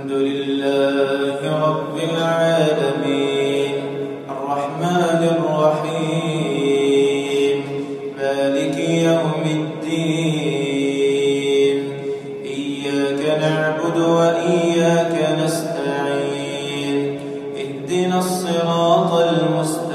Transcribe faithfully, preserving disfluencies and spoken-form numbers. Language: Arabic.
الحمد لله رب العالمين الرحمن الرحيم مالك يوم الدين إياك نعبد وإياك نستعين اهدنا الصراط المستقيم